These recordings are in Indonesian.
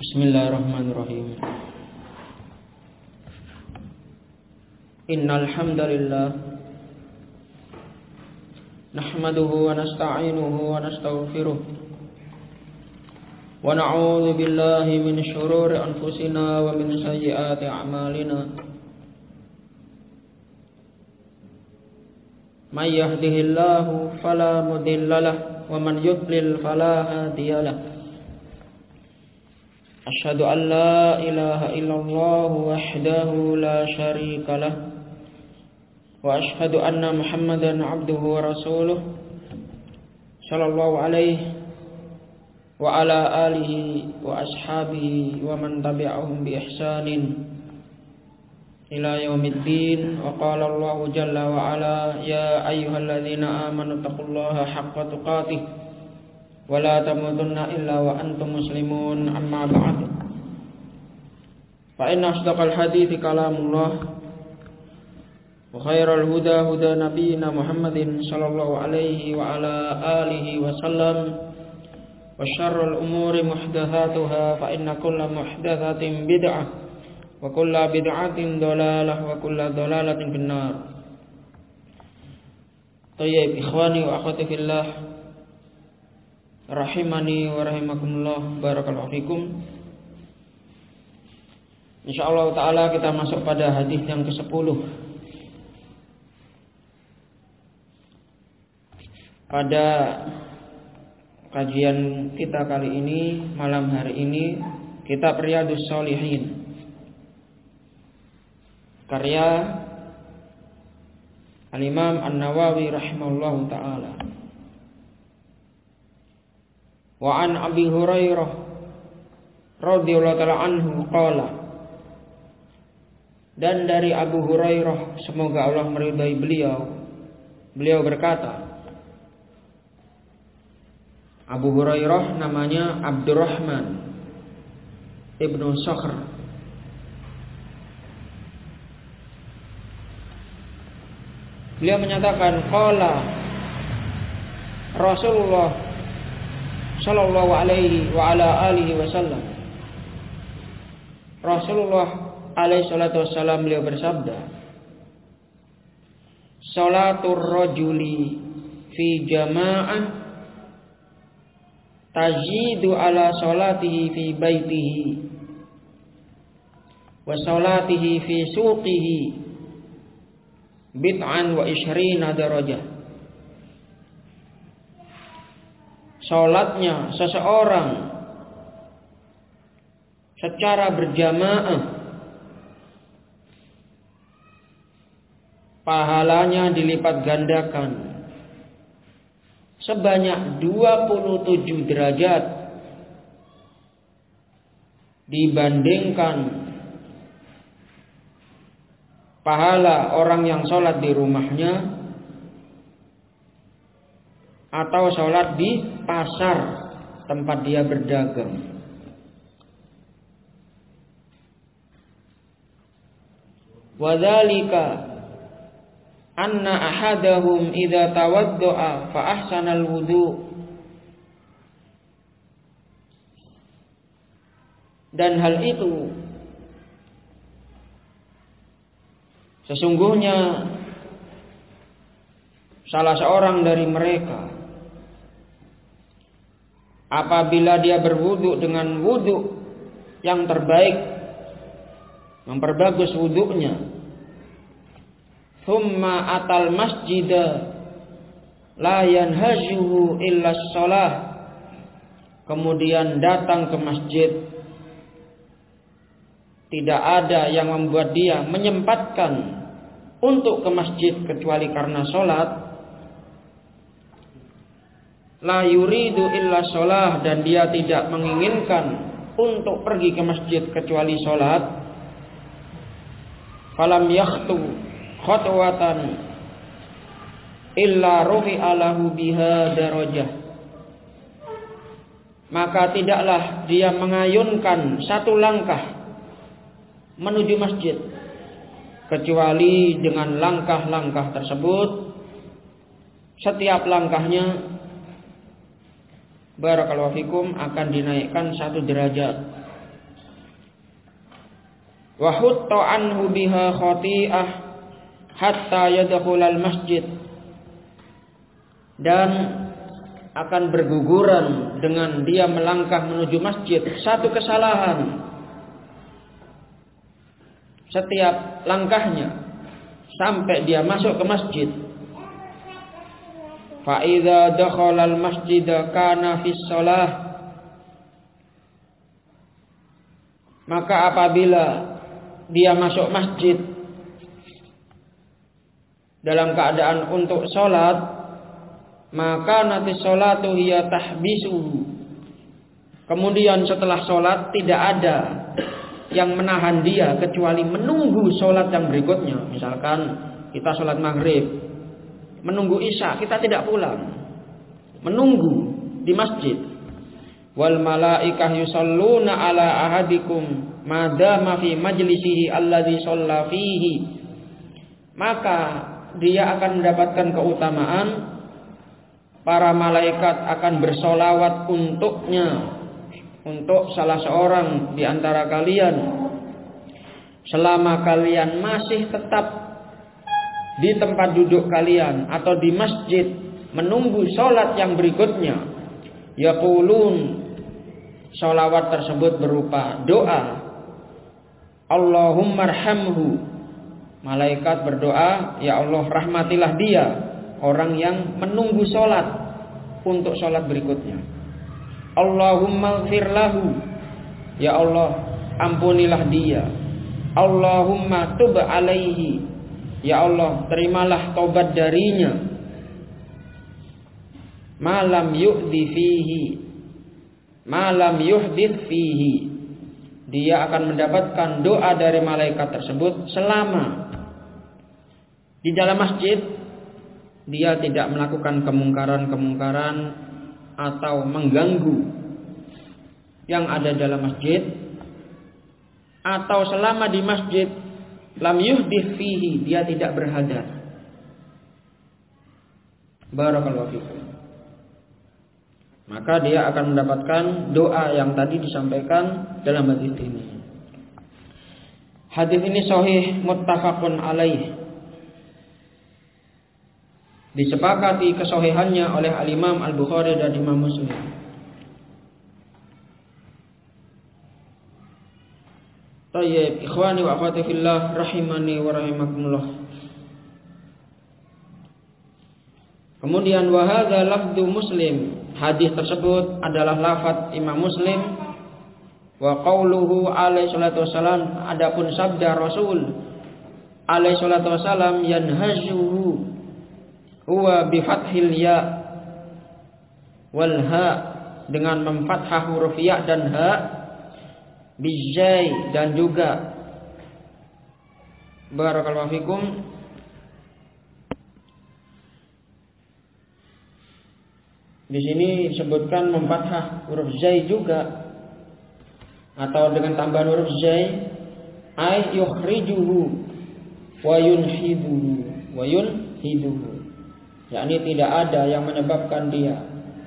Bismillahirrahmanirrahim. Innal hamdalillah nahmaduhu wa nasta'inuhu wa nastaghfiruh wa na'udzu billahi min shururi anfusina wa min sayyiati a'malina. May yahdihillahu fala mudilla lahu wa man yudlil fala hadiya lahu. Asyhadu an la ilaha illallah wahdahu la syarika lah wa asyhadu anna Muhammadan abduhu wa rasuluh sallallahu alaihi wa ala alihi wa ashabihi wa man tabi'ahum bi ihsanin ila yaumiddin. Wa qala Allah jalla wa ala ya ayyuhalladzina amanu taqullaha haqqa tuqatih wa la tamutunna illa wa antum muslimun. Amma ba'd, fa inna asdaqal hadithi kalamullah wa khairal huda huda nabiyyina Muhammadin sallallahu alaihi wa ala alihi wa sallam wa syarrul umuri muhdatsatuha fa inna kulla muhdatsatin bid'ah wa kulla bid'atin dhalalah wa kulla dhalalatin finnar. Tayyib, ikhwani wa akhwati fillah, rahimani wa rahimakumullah, barakallahu fikum. Insyaallah taala kita masuk pada hadis yang ke-10. Pada kajian kita kali ini, malam hari ini, kitab Riyadhus Shalihin, karya Al-Imam An-Nawawi rahimahullahu taala. Wa an Abi Hurairah radhiyallahu ta'ala anhu qala, dan dari Abu Hurairah semoga Allah meridai beliau berkata, Abu Hurairah namanya Abdurrahman ibnu Sakhr. Beliau menyatakan qala Rasulullah sallallahu alaihi wa ala alihi wasallam, Rasulullah alaihi salatu wassalam beliau bersabda, salatur rajuli fi jama'ah tajidu ala salatihi fi baitihi wa salatihi fi suqihi bid'an wa ishrina darajah. Salatnya seseorang secara berjamaah, pahalanya dilipat gandakan sebanyak 27 derajat dibandingkan pahala orang yang sholat di rumahnya atau sholat di pasar tempat dia berdagang. Wadzalika anna ahadahum idza tawaddaa fa ahsanal wudu, dan hal itu sesungguhnya salah seorang dari mereka apabila dia berwudu dengan wudu yang terbaik, memperbagus wudunya, thumma atal masjida la yanhajuhu illa shalah, kemudian datang ke masjid, tidak ada yang membuat dia menyempatkan untuk ke masjid kecuali karena sholat, la yuridu illa shalah, dan dia tidak menginginkan untuk pergi ke masjid kecuali sholat, falam yakhtu khutwatan illa rufi'a lahu biha darajah, maka tidaklah dia mengayunkan satu langkah menuju masjid kecuali dengan langkah-langkah tersebut setiap langkahnya, barakallahu fikum, akan dinaikkan 1 derajat. wa hutta anhu biha khati'ah hatta yadkhulal masjid, dan akan berguguran dengan dia melangkah menuju masjid satu kesalahan setiap langkahnya sampai dia masuk ke masjid. Fa idza dakhala al masjid kana fi shalah, maka apabila dia masuk masjid dalam keadaan untuk sholat, maka nanti sholatu hiya tahbisuhu. Kemudian setelah sholat tidak ada yang menahan dia kecuali menunggu sholat yang berikutnya. Misalkan kita sholat maghrib, menunggu isya, kita tidak pulang, menunggu di masjid. Wal malaikah yusalluna ala ahadikum madama fi majlisihi alladhi shalla fihi, maka dia akan mendapatkan keutamaan. Para malaikat akan bersolawat untuknya, untuk salah seorang di antara kalian selama kalian masih tetap di tempat duduk kalian atau di masjid menunggu sholat yang berikutnya. Yaqulun, sholawat tersebut berupa doa, Allahumma arhamhu. Malaikat berdoa, ya Allah rahmatilah dia, orang yang menunggu sholat untuk sholat berikutnya. Allahumma ighfir lahu, ya Allah ampunilah dia. Allahumma tub alaihi, ya Allah terimalah taubat darinya. Malam yuhdith fihi, dia akan mendapatkan doa dari malaikat tersebut selama di dalam masjid dia tidak melakukan kemungkaran atau mengganggu yang ada dalam masjid, atau selama di masjid lam yuhdith fihi, dia tidak berhadas. Barakallahu fikum. Maka dia akan mendapatkan doa yang tadi disampaikan dalam hadis ini. Hadis ini sahih muttafaqun alaih, disepakati kesahihannya oleh Al-Imam Al-Bukhari dan Imam Muslim. Tayyib, ikhwani wa akhwati fillah rahimani wa rahimakumullah. Kemudian wa hadza lafdzu Muslim, hadis tersebut adalah lafaz Imam Muslim. Wa qauluhu alaihi salatu wasalam, adapun sabda Rasul alaihi salatu wasalam, yanhajuhu huwa bi fathil ya wal ha, dengan memfathah huruf ya dan ha, bijai dan juga barakallahu fikum di sini disebutkan memfathah huruf zai juga, atau dengan tambahan huruf zai, ay yukhrijuhu wa yunhiduhu, yakni tidak ada yang menyebabkan dia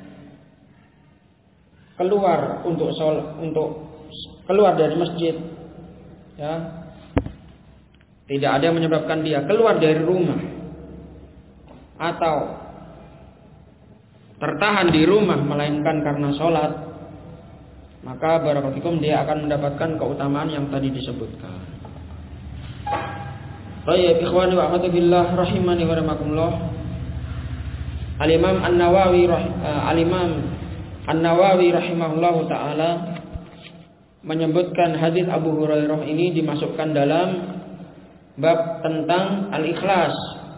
keluar untuk keluar dari masjid, ya. Tidak ada yang menyebabkan dia keluar dari rumah atau tertahan di rumah melainkan karena sholat, maka barakallahu dia akan mendapatkan keutamaan yang tadi disebutkan. Baik, ikhwani wa akhwati fillah rahimani wa rahimakumullah. Al-Imam An-Nawawi rahimahullahu taala menyebutkan hadis Abu Hurairah ini dimasukkan dalam bab tentang al-ikhlas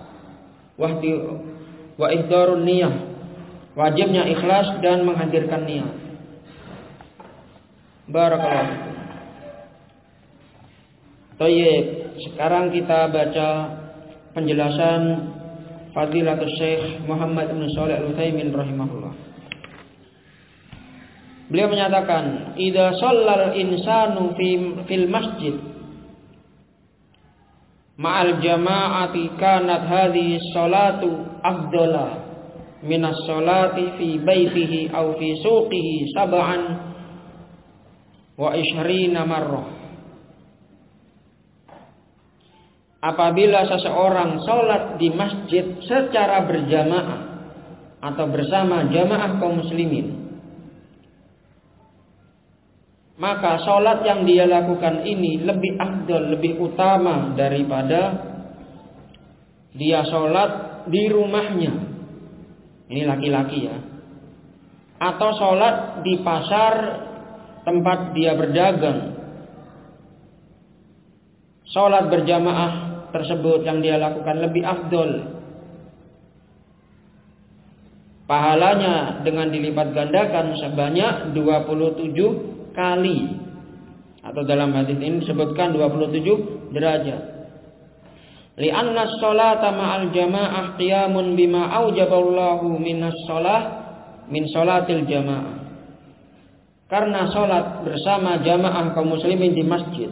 wa ihdarun niyah, wajibnya ikhlas dan menghadirkan niat. Barakallahu fikum. Baik, sekarang kita baca penjelasan Fadilatul Syekh Muhammad bin Shalih Al-Utsaimin rahimahullah. Beliau menyatakan, idza shallal insanu fil masjid ma'al jama'ati kanat hadhihi sholatu afdala minas sholati fi baitihi aw fi suqihi sab'an wa 20 marrah. apabila seseorang sholat di masjid secara berjamaah atau bersama jamaah kaum muslimin, maka sholat yang dia lakukan ini lebih afdal, lebih utama daripada dia sholat di rumahnya. Ini laki-laki ya. Atau sholat di pasar tempat dia berdagang. Sholat berjamaah tersebut yang dia lakukan lebih afdal. Pahalanya dengan dilipat gandakan sebanyak 27 kali, atau dalam hadis ini disebutkan 27 derajat. Li'anna sholata ma'al jamaah qiyamun bima aujaballahu minas sholah min sholatil jamaah. Karena sholat bersama jamaah kaum muslimin di masjid,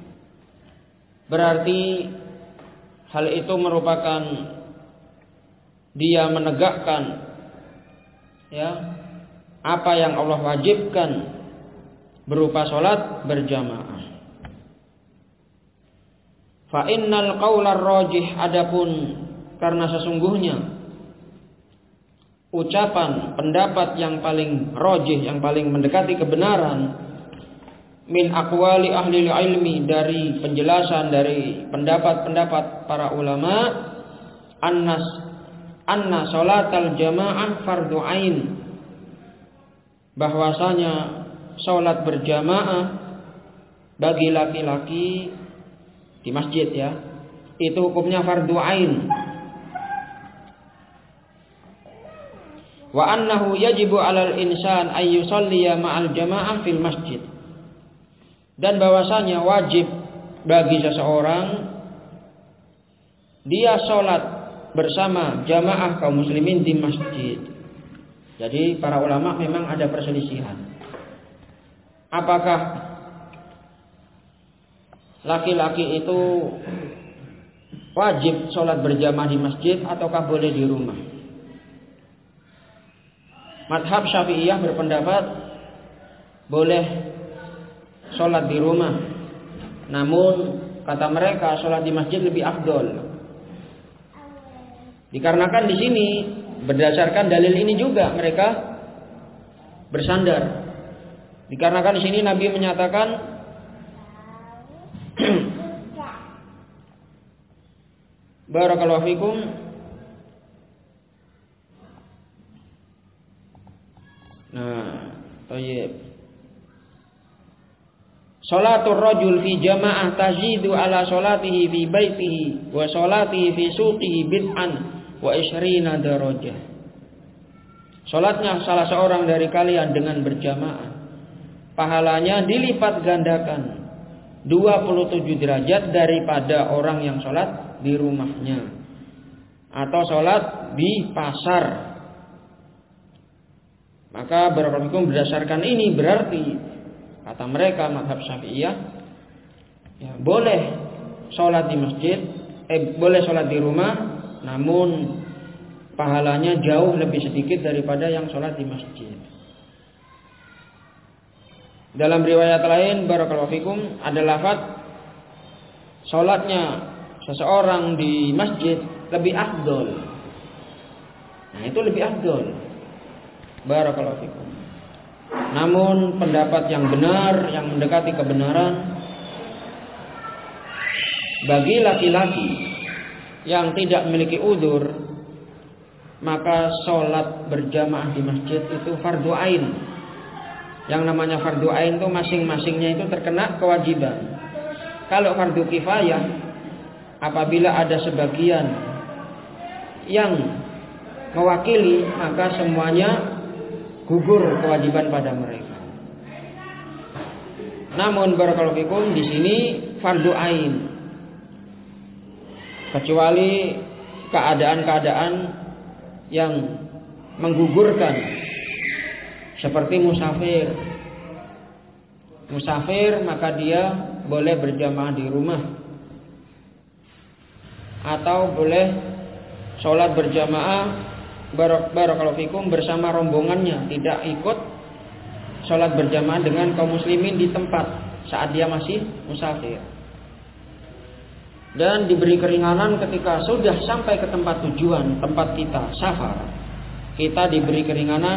berarti hal itu merupakan dia menegakkan apa yang Allah wajibkan berupa sholat berjamaah. Fa innal qaular rajih, adapun karena sesungguhnya ucapan pendapat yang paling rajih, yang paling mendekati kebenaran, min aqwali ahli ilmi, dari penjelasan dari pendapat-pendapat para ulama, anna sholatal jamaah fardu ain, bahwasanya sholat berjamaah bagi laki-laki di masjid itu hukumnya fardu ain. Wa annahu yajibu 'alal insan ay yusalliya ma'al jamaah fil masjid, dan bahwasanya wajib bagi seseorang dia sholat bersama jamaah kaum muslimin di masjid. Jadi para ulama memang ada perselisihan. Apakah laki-laki itu wajib sholat berjamaah di masjid ataukah boleh di rumah? Madhab Syafi'iyah berpendapat boleh sholat di rumah. Namun kata mereka sholat di masjid lebih afdol. Dikarenakan di sini berdasarkan dalil ini juga mereka bersandar. Dikarenakan di sini Nabi menyatakan barakallahu fikum, thayyib. Sholatur rajul fi jamaah tazidu ala sholatihi fi baitihi wa sholatihi fi suqihi bid'an wa 20 darajah. Salatnya salah seorang dari kalian dengan berjamaah, pahalanya dilipat gandakan 27 derajat daripada orang yang sholat di rumahnya atau sholat di pasar. Maka berdasarkan ini berarti kata mereka mazhab Syafi'iyah boleh sholat di masjid, boleh sholat di rumah, namun pahalanya jauh lebih sedikit daripada yang sholat di masjid. Dalam riwayat lain barakallahu fikum ada lafaz salatnya seseorang di masjid lebih afdol. Nah, itu lebih afdol. Barakallahu fikum. Namun pendapat yang benar, yang mendekati kebenaran, bagi laki-laki yang tidak memiliki udzur, maka sholat berjamaah di masjid itu fardu ain. Yang namanya fardu ain itu masing-masingnya itu terkena kewajiban. Kalau fardu kifayah, apabila ada sebagian yang mewakili, maka semuanya gugur kewajiban pada mereka. Namun barakallahu fikum di sini fardu ain, kecuali keadaan-keadaan yang menggugurkan, seperti musafir. Musafir maka dia boleh berjamaah di rumah, atau boleh sholat berjamaah barakallahu fikum bersama rombongannya, tidak ikut sholat berjamaah dengan kaum muslimin di tempat saat dia masih musafir. dan diberi keringanan ketika sudah sampai ke tempat tujuan, tempat kita safar. Kita diberi keringanan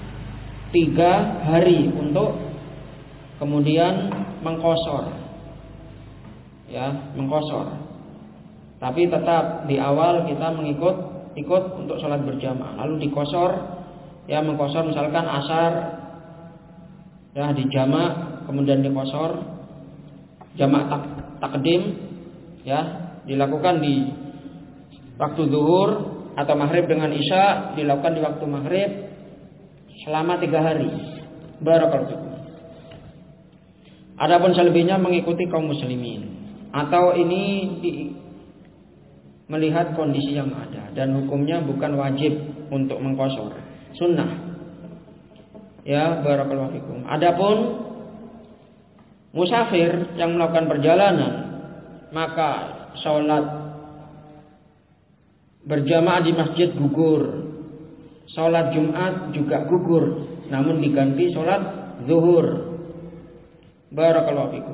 3 hari untuk kemudian mengqashar. Ya, mengqashar. Tapi tetap di awal kita ikut untuk sholat berjamaah. Lalu diqashar, ya mengqashar misalkan asar ya di jamak, kemudian diqashar jamak takdim. Ya, dilakukan di waktu zuhur atau maghrib dengan isya, dilakukan di waktu maghrib selama 3 hari. Barakallahu fikum. Adapun selebihnya mengikuti kaum muslimin, atau ini melihat kondisi yang ada, dan hukumnya bukan wajib untuk mengqashar, sunnah. Ya, barakallahu fikum. Adapun musafir yang melakukan perjalanan, maka sholat berjamaah di masjid gugur, sholat Jumat juga gugur, namun diganti sholat zuhur. Barakallahu fikum.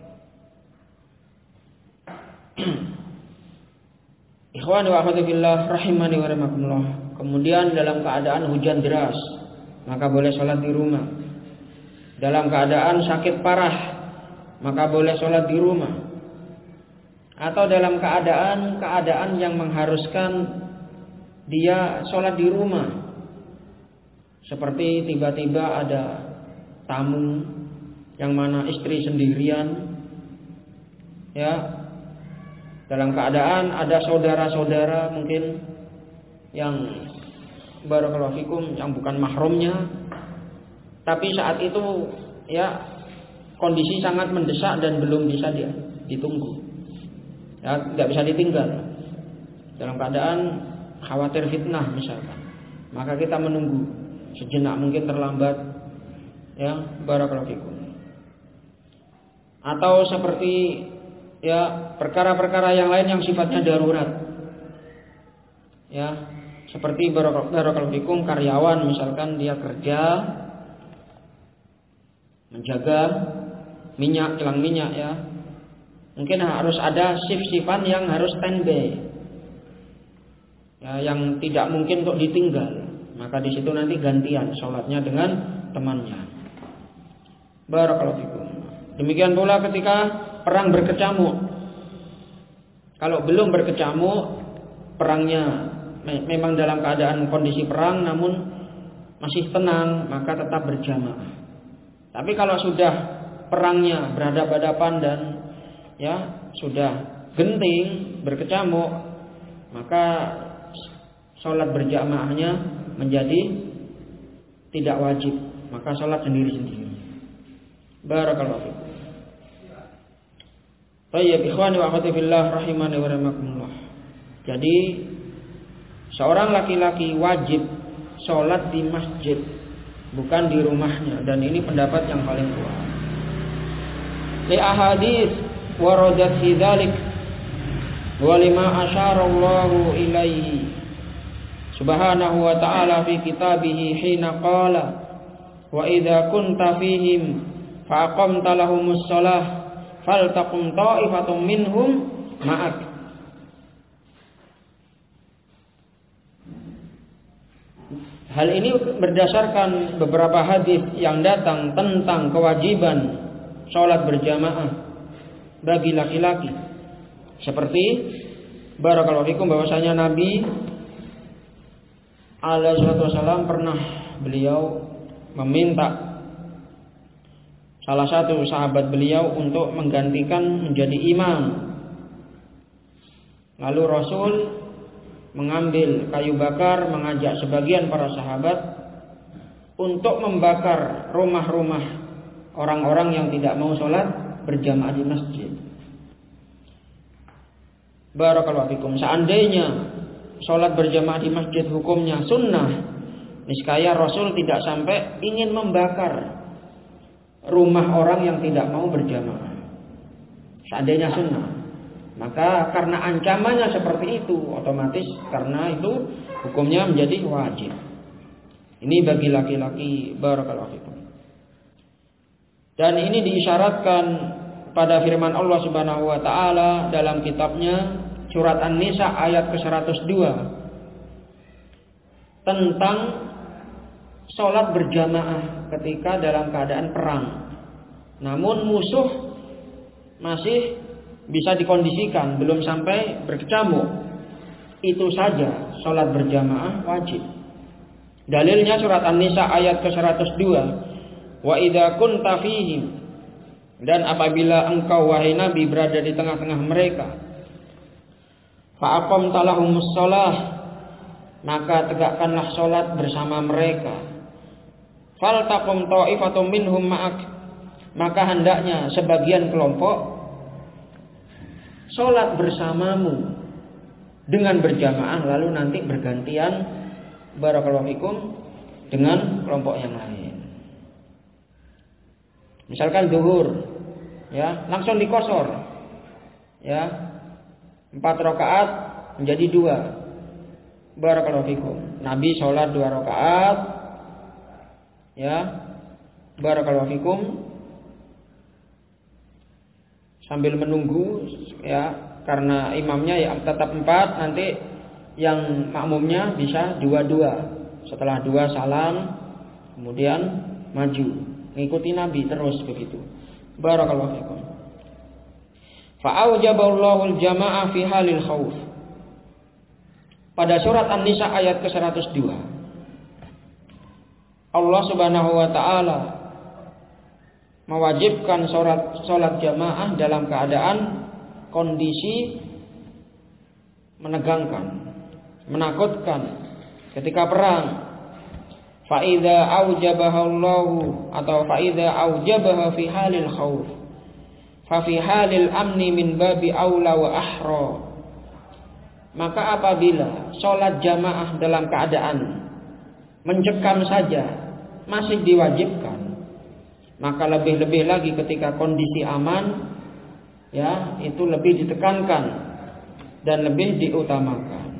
Ikhwani wa akhwati fillah rahimani wa rahimakumullah. Kemudian dalam keadaan hujan deras, maka boleh sholat di rumah. Dalam keadaan sakit parah, maka boleh sholat di rumah. Atau dalam keadaan yang mengharuskan dia sholat di rumah, seperti tiba-tiba ada tamu yang mana istri sendirian, ya, dalam keadaan ada saudara-saudara mungkin yang barakallahu fikum yang bukan mahramnya, tapi saat itu ya kondisi sangat mendesak dan belum bisa ditunggu. Ya, tidak bisa ditinggal. Dalam keadaan khawatir fitnah misalkan, maka kita menunggu sejenak, mungkin terlambat. Ya, barakallahu fikum. Atau seperti ya perkara-perkara yang lain yang sifatnya darurat. Ya, seperti barakallahu fikum karyawan misalkan dia kerja menjaga minyak, kilang minyak ya. Mungkin harus ada shift-shiftan yang harus standby, ya, yang tidak mungkin untuk ditinggal. Maka di situ nanti gantian sholatnya dengan temannya. Barakallahu fikum. Demikian pula ketika perang berkecamuk. Kalau belum berkecamuk, perangnya memang dalam keadaan kondisi perang, namun masih tenang, maka tetap berjamaah. Tapi kalau sudah perangnya berhadapan-hadapan dan ya sudah genting, berkecamuk, maka sholat berjamaahnya menjadi tidak wajib, maka sholat sendiri-sendiri. Barakallahu fikum. Baik, ikhwani wa akhwati fillah rahimani wa rahimakumullah. Jadi seorang laki-laki wajib sholat di masjid, bukan di rumahnya, dan ini pendapat yang paling kuat. Li ahadits waradat fi dzalik wa lima asyara Allahu ilaihi subhanahu wa ta'ala fi kitabih hina qala wa idza kunta fihim fa aqamta lahumus shalah faltaqum ta'ifatun minhum ma'ak. Hal ini berdasarkan beberapa hadis yang datang tentang kewajiban sholat berjamaah bagi laki-laki. Seperti barakallahu fikum bahwasanya Nabi alaihi wasallam pernah beliau meminta salah satu sahabat beliau untuk menggantikan menjadi imam. Lalu Rasul mengambil kayu bakar, mengajak sebagian para sahabat untuk membakar rumah-rumah orang-orang yang tidak mau sholat berjamaah di masjid. Barakallahu fikum. Seandainya sholat berjamaah di masjid hukumnya sunnah, niscaya Rasul tidak sampai ingin membakar rumah orang yang tidak mau berjamaah. Seandainya sunnah, maka karena ancamannya seperti itu, otomatis karena itu hukumnya menjadi wajib. Ini bagi laki-laki, barakallahu fikum. Dan ini diisyaratkan pada firman Allah Subhanahu wa taala dalam kitabnya surat An-Nisa ayat ke-102 tentang sholat berjamaah ketika dalam keadaan perang. Namun musuh masih bisa dikondisikan, belum sampai berkecamuk. Itu saja sholat berjamaah wajib. Dalilnya surat An-Nisa ayat ke-102. Wa idza kunta fihim, dan apabila engkau wahai Nabi berada di tengah-tengah mereka, fa aqamta lahumus shalah, maka tegakkanlah sholat bersama mereka. Fal taqum ta'ifatum minhum ma'ak, maka hendaknya sebagian kelompok sholat bersamamu dengan berjamaah, lalu nanti bergantian barakallahu fikum dengan kelompok yang lain. Misalkan zuhur, ya, langsung dikosor, ya, 4 rakaat menjadi 2. Barakallahu fikum. Nabi sholat 2 rakaat, ya, barakallahu fikum, sambil menunggu, ya, karena imamnya ya tetap 4, nanti yang makmumnya bisa 2-2. Setelah 2 salam, kemudian maju. Mengikuti Nabi terus begitu. Barakallahu fikum. Fa'aujaballahu al-jama'ah fi halil khauf. Pada surat An-Nisa ayat ke-102. Allah Subhanahu wa taala mewajibkan salat jamaah dalam keadaan kondisi menegangkan, menakutkan ketika perang. Fa'idha aujabahallahu atau fa'idha aujabaha fi halil khawf fa fi halil amni min babi aula wa ahra. Maka apabila sholat jamaah dalam keadaan mencekam saja masih diwajibkan, maka lebih-lebih lagi ketika kondisi aman, ya, itu lebih ditekankan dan lebih diutamakan.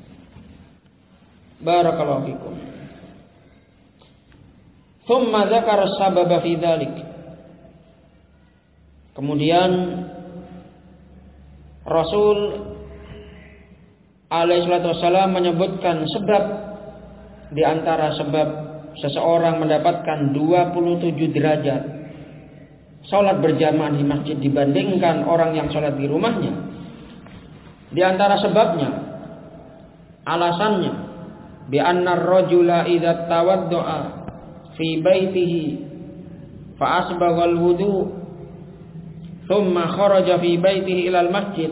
Barakallahu fikum. Thumma dzakara sababa fi dzalik. Kemudian Rasul alaihi salatu wasallam menyebutkan sebab di antara sebab seseorang mendapatkan 27 derajat salat berjamaah di masjid dibandingkan orang yang salat di rumahnya. Di antara sebabnya, alasannya, bi anna ar-rajula idza tawaddaa fi baitihi fa asbagha al-wudu thumma kharaja fi baitihi ila al-masjid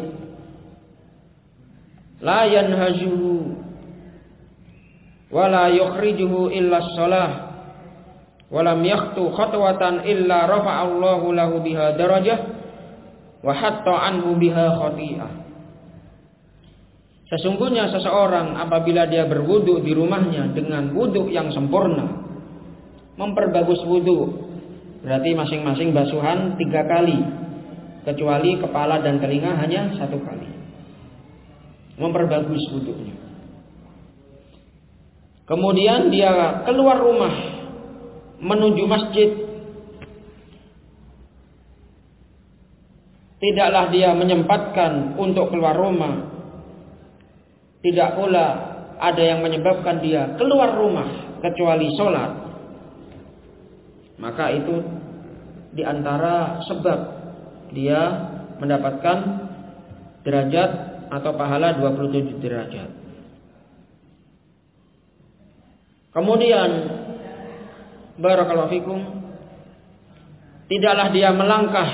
la yanhajuhu wa la yukhrijuhu illa as-salah wa lam yakhtu khatwatan illa rafa'a Allahu lahu biha darajah wa hatta anhu biha khati'ah. Sesungguhnya seseorang apabila dia berwudu di rumahnya dengan wudu yang sempurna, memperbagus wudu, berarti masing-masing basuhan 3 kali, kecuali kepala dan telinga hanya 1 kali. Memperbagus wudunya. Kemudian dia keluar rumah menuju masjid. Tidaklah dia menyempatkan untuk keluar rumah. Tidak pula ada yang menyebabkan dia keluar rumah kecuali sholat. Maka itu diantara sebab dia mendapatkan derajat atau pahala 27 derajat. Kemudian barakallahu fikum, tidaklah dia melangkah,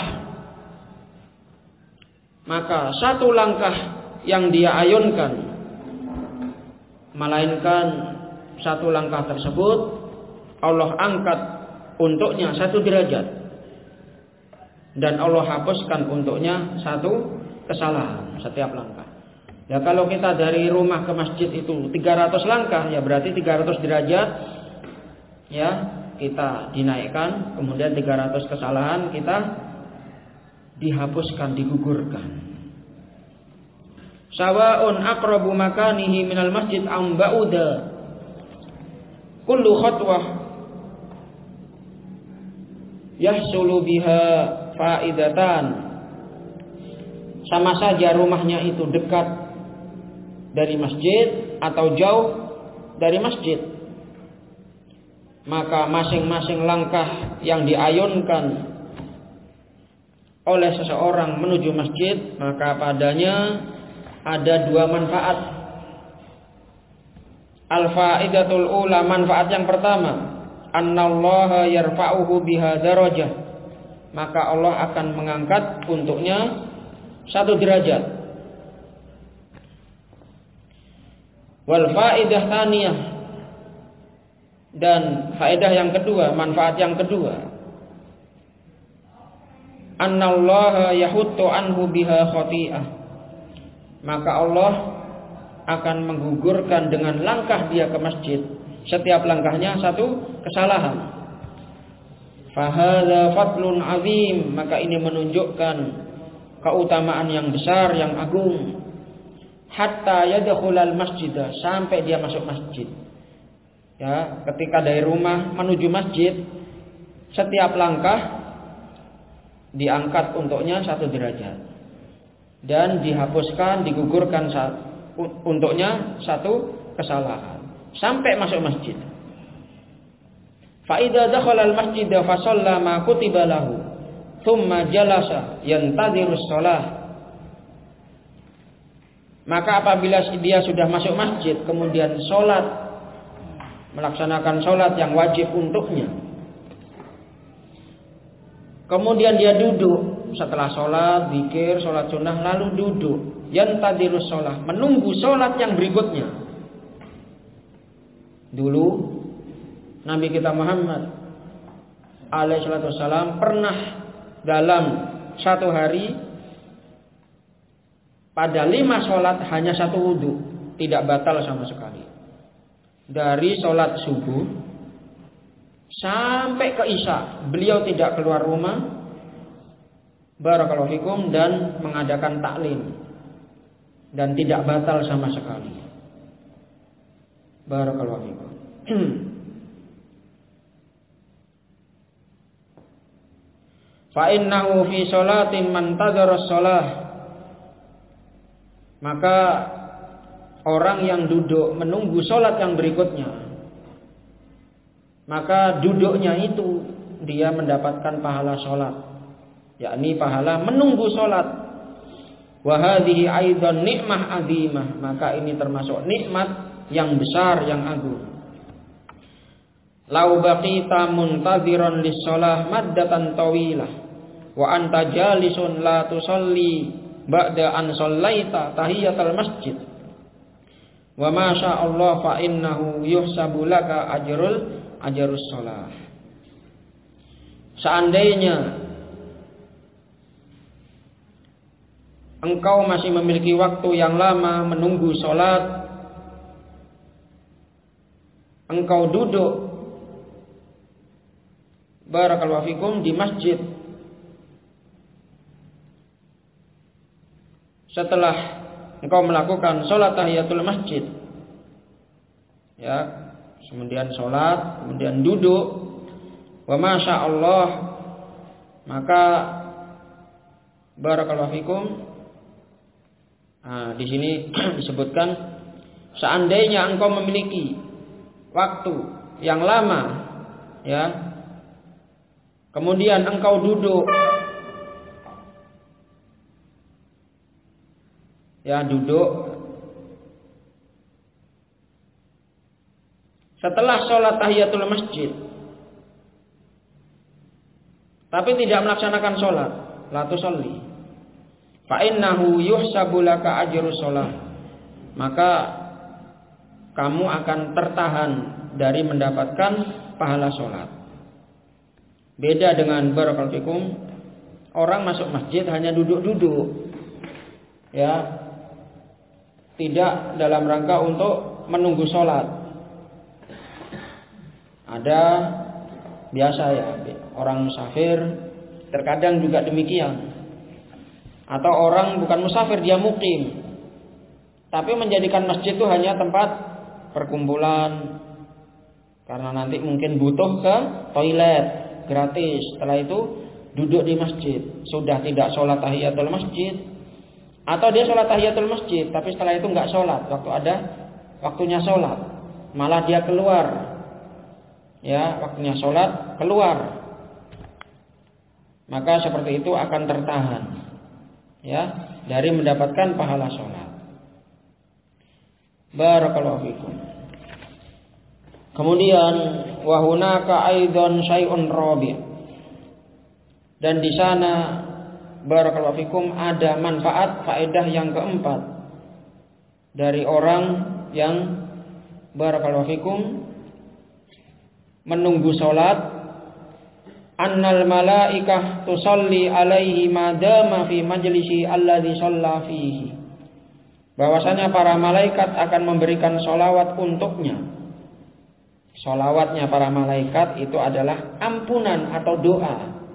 maka 1 langkah yang dia ayunkan, melainkan 1 langkah tersebut Allah angkat untuknya 1 derajat, dan Allah hapuskan untuknya 1 kesalahan setiap langkah. Ya, kalau kita dari rumah ke masjid itu 300 langkah, ya berarti 300 derajat, ya, kita dinaikkan, kemudian 300 kesalahan kita dihapuskan, digugurkan. Sawa'un aqrabu makanihi minal masjid am ba'uda, kullu khatwah yahsulu biha faidatan. Sama saja rumahnya itu dekat dari masjid atau jauh dari masjid. Maka masing-masing langkah yang diayunkan oleh seseorang menuju masjid, maka padanya ada dua manfaat. Al-faidatul ula, manfaat yang pertama, annallaha yarfa'uhu biha darajah. Maka Allah akan mengangkat untuknya satu derajat. Wal faidah tsaniyah, dan faedah yang kedua, manfaat yang kedua, annallaha yahuttu anhu biha khati'ah. Maka Allah akan menggugurkan dengan langkah dia ke masjid, setiap langkahnya satu kesalahan. Fahadza fadlun azim, maka ini menunjukkan keutamaan yang besar, yang agung. Hatta yadkhulal masjid, sampai dia masuk masjid. Ya, ketika dari rumah menuju masjid, setiap langkah diangkat untuknya satu derajat dan dihapuskan, digugurkan untuknya satu kesalahan sampai masuk masjid. Fa idza dakhala al-masjid fa shalla ma kutiba lahu thumma jalasa yantadhirus shalah. Maka apabila dia sudah masuk masjid, kemudian sholat, melaksanakan sholat yang wajib untuknya, kemudian dia duduk setelah sholat, zikir, sholat sunnah, lalu duduk, yantadhirus shalah, menunggu sholat yang berikutnya. Dulu Nabi kita Muhammad alaihi salatu wassalam pernah dalam satu hari pada 5 sholat hanya satu wudhu, tidak batal sama sekali. Dari sholat subuh sampai ke isya beliau tidak keluar rumah, barakallahu fikum, dan mengadakan taklim, dan tidak batal sama sekali. Barakallahu fikum. Fa innahu fi sholatin man tadzara shalah. Maka orang yang duduk menunggu sholat yang berikutnya, maka duduknya itu dia mendapatkan pahala sholat, yakni pahala menunggu sholat. Wa hadhihi aidan nikmah azimah, maka ini termasuk nikmat yang besar, yang agung. Lau baqita muntaziran lis-shalah maddatan tawilah wa anta jalisun la tusalli ba'da an shallaita tahiyatal masjid wa ma syaa Allah fa innahu yuhsabu laka ajrus shalah. Seandainya engkau masih memiliki waktu yang lama menunggu sholat, engkau duduk, barakallahu fikum, di masjid, setelah engkau melakukan sholat tahiyatul masjid, ya, kemudian sholat, kemudian duduk, wa masya Allah, maka barakallahu fikum. Nah, di sini disebutkan seandainya engkau memiliki waktu yang lama, ya, kemudian engkau duduk, ya, duduk setelah sholat tahiyatul masjid, tapi tidak melaksanakan sholat, la tusalli, fa innahu yuhsabu laka ajrus shalah, maka kamu akan tertahan dari mendapatkan pahala sholat. Beda dengan barakallahu fikum, orang masuk masjid hanya duduk-duduk, ya, tidak dalam rangka untuk menunggu sholat. Ada biasa, ya, orang musafir terkadang juga demikian. Atau orang bukan musafir, dia mukim, tapi menjadikan masjid itu hanya tempat perkumpulan, karena nanti mungkin butuh ke toilet gratis. Setelah itu duduk di masjid, sudah tidak sholat tahiyatul masjid, atau dia sholat tahiyatul masjid tapi setelah itu nggak sholat waktu ada waktunya sholat, malah dia keluar, ya waktunya sholat keluar, maka seperti itu akan tertahan, ya, dari mendapatkan pahala sholat. Barakallahu fikum. Kemudian wahunaka aidon syai'un rabi'. Dan di sana barakallahu fikum ada manfaat faedah yang keempat dari orang yang barakallahu fikum menunggu salat, annal malaikah tusalli alaihi madama fi majlisi alladhi shalla fihi. Bahwasanya para malaikat akan memberikan sholawat untuknya. Sholawatnya para malaikat itu adalah ampunan atau doa,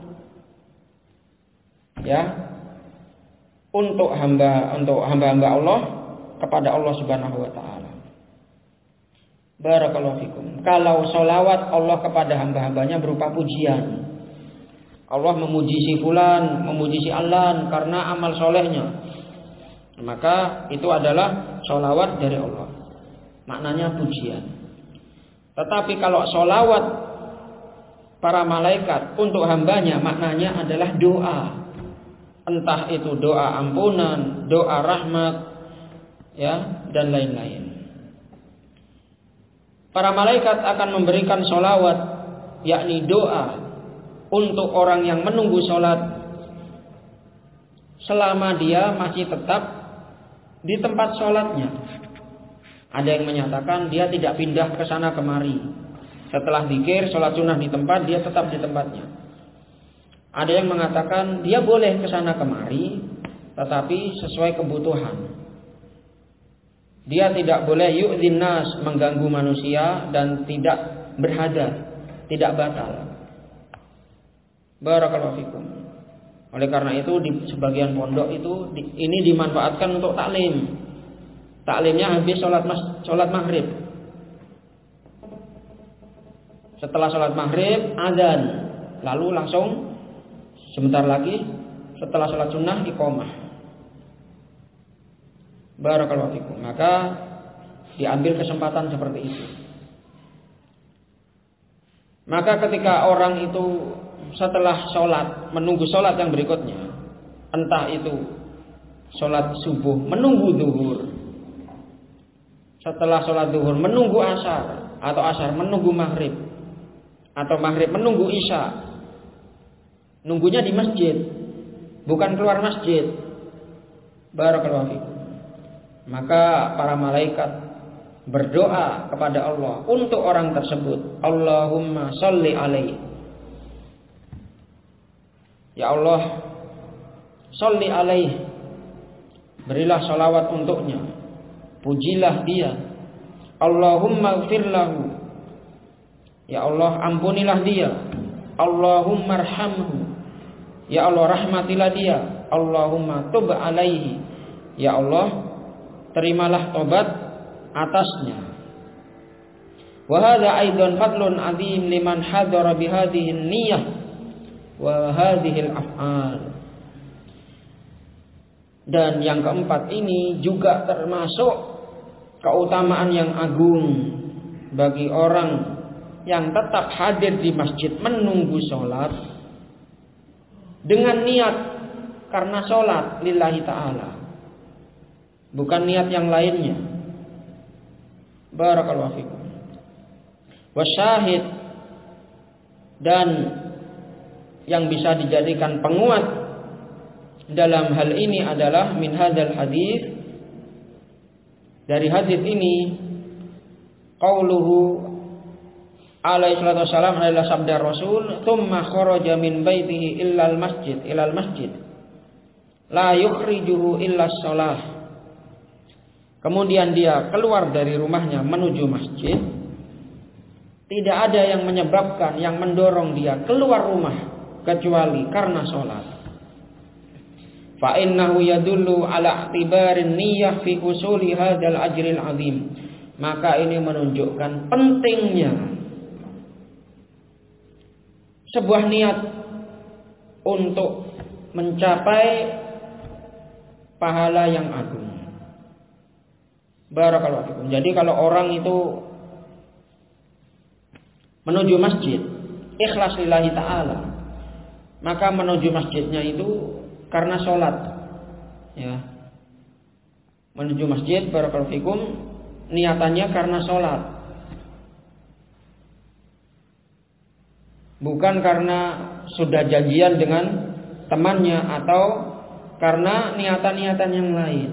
ya, untuk hamba-hamba Allah kepada Allah Subhanahu wa taala. Barakallahu fikum. Kalau sholawat Allah kepada hamba-hambanya berupa pujian, Allah memuji si fulan, memuji si alan karena amal solehnya, maka itu adalah sholawat dari Allah, maknanya pujian. Tetapi kalau sholawat para malaikat untuk hambanya, maknanya adalah doa. Entah itu doa ampunan, doa rahmat, ya, dan lain-lain. Para malaikat akan memberikan sholawat, yakni doa, untuk orang yang menunggu sholat selama dia masih tetap di tempat sholatnya. Ada yang menyatakan dia tidak pindah ke sana kemari. Setelah zikir, sholat sunnah di tempat, dia tetap di tempatnya. Ada yang mengatakan dia boleh ke sana kemari, tetapi sesuai kebutuhan. Dia tidak boleh yu'dzin nas, mengganggu manusia, dan tidak berhadas, tidak batal. Barakallahu fikum. Oleh karena itu di sebagian pondok itu ini dimanfaatkan untuk taklim. Taklimnya habis sholat maghrib. Setelah sholat maghrib azan, lalu langsung sebentar lagi setelah sholat sunnah iqamah. Barakallahu fikum. Maka diambil kesempatan seperti itu. Maka ketika orang itu setelah sholat menunggu sholat yang berikutnya, entah itu sholat subuh menunggu zuhur, setelah sholat zuhur menunggu asar, atau asar menunggu maghrib, atau maghrib menunggu isya, nunggunya di masjid, bukan keluar masjid. Barakallahu fikum. Maka para malaikat berdoa kepada Allah untuk orang tersebut. Allahumma sholli alaihi. Ya Allah, sholli alaihi. Berilah salawat untuknya. Pujilah dia. Allahumma ighfir lahu. Ya Allah, ampunilah dia. Allahumma arhamhu. Ya Allah, rahmatilah dia. Allahumma tub alaihi. Ya Allah, terimalah tobat atasnya. Wa hadza aidan fadlun azim liman hadara bi hadhihi niyyah wa hadhihi al-af'al. Dan yang keempat ini juga termasuk keutamaan yang agung bagi orang yang tetap hadir di masjid menunggu sholat dengan niat karena sholat lillahi ta'ala, bukan niat yang lainnya. Barakallahu fikum. Wasyahid, dan yang bisa dijadikan penguat dalam hal ini adalah min hadzal hadis, dari hadis ini, qauluhu alaihi salatu wassalam, adalah sabda Rasul, tsumma kharaja min baitihi ilal masjid la yukhrijuhu illa shalah. Kemudian dia keluar dari rumahnya menuju masjid, tidak ada yang menyebabkan, yang mendorong dia keluar rumah kecuali karena sholat. Fa innahu yadullu ala i'tibarin niyyah fi husuli hadzal ajril azim. Maka ini menunjukkan pentingnya sebuah niat untuk mencapai pahala yang agung. Barakallahu fikum. Jadi kalau orang itu menuju masjid ikhlas lillahi ta'ala, maka menuju masjidnya itu karena sholat, ya. Menuju masjid, barakallahu fikum, niatannya karena sholat, bukan karena sudah janjian dengan temannya atau karena niatan-niatan yang lain.